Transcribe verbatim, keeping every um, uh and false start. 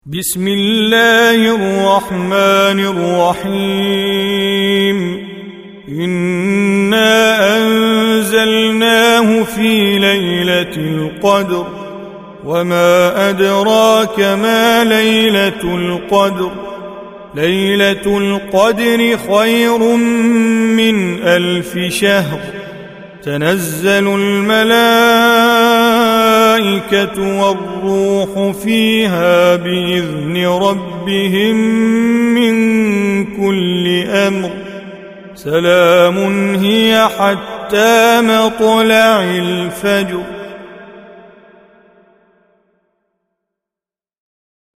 بسم الله الرحمن الرحيم إنا أنزلناه في ليلة القدر وما أدراك ما ليلة القدر ليلة القدر خير من ألف شهر تنزل الملائكة والروح فيها بإذن ربهم من كل أمر سلام هي حتى مطلع الفجر.